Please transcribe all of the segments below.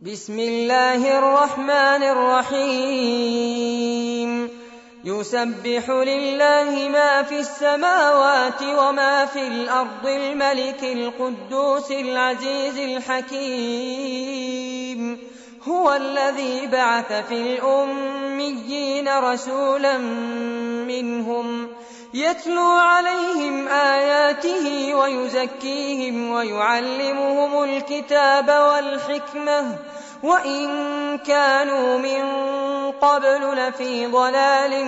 بسم الله الرحمن الرحيم يسبح لله ما في السماوات وما في الأرض الملك القدوس العزيز الحكيم هو الذي بعث في الأميين رسولا منهم يتلو عليهم آياته ويزكيهم ويعلمهم الكتاب والحكمة وإن كانوا من قبل لفي ضلال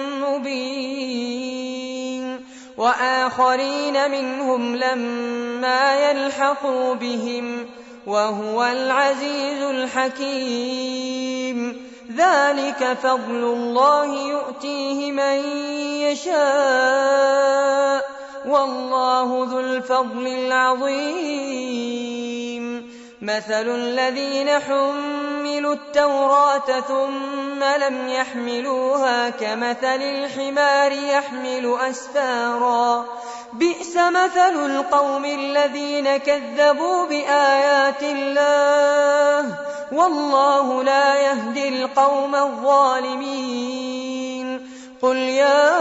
مبين وآخرين منهم لما يلحقوا بهم وهو العزيز الحكيم ذلك فضل الله يؤتيه من يشاء والله ذو الفضل العظيم مثل الذين حملوا التوراة ثم لم يحملوها كمثل الحمار يحمل أسفارا بئس مثل القوم الذين كذبوا بآيات الله والله لا يهدي القوم الظالمين قل يا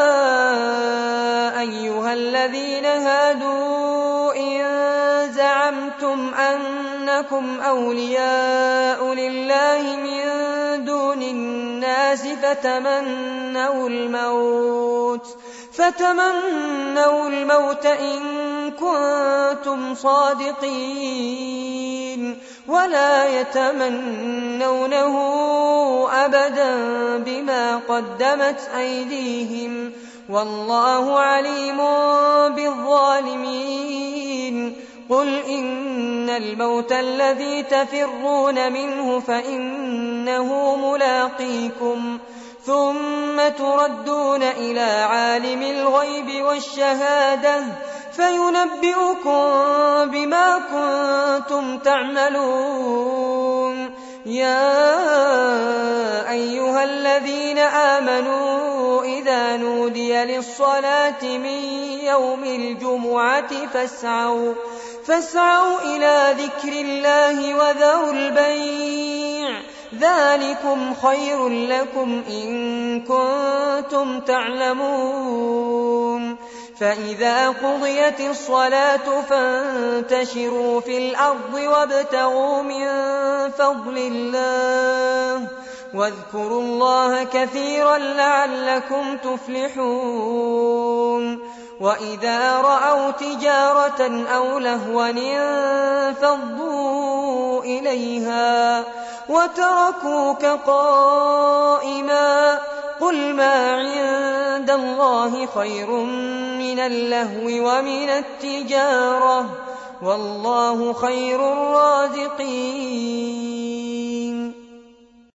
أيها الذين هادوا إن زعمتم أنكم أولياء لله من دون الناس فتمنوا الموت إن كنتم صادقين ولا يتمنونه أبدا بما قدمت أيديهم والله عليم بالظالمين قل إن الموت الذي تفرون منه فإنه ملاقيكم ثم تردون إلى عالم الغيب والشهادة فينبئكم بما كنتم تعملون يا أيها الذين آمنوا إذا نودي للصلاة من يوم الجمعة فاسعوا إلى ذكر الله وذروا البيع ذلكم خير لكم إن كنتم تعلمون فإذا قضيت الصلاة فانتشروا في الأرض وابتغوا من فضل الله واذكروا الله كثيرا لعلكم تفلحون وإذا رأوا تجارة أو لهوا انفضوا إليها وتركوك قائما قل ما عند الله خير من اللهو ومن التجارة والله خير الرازقين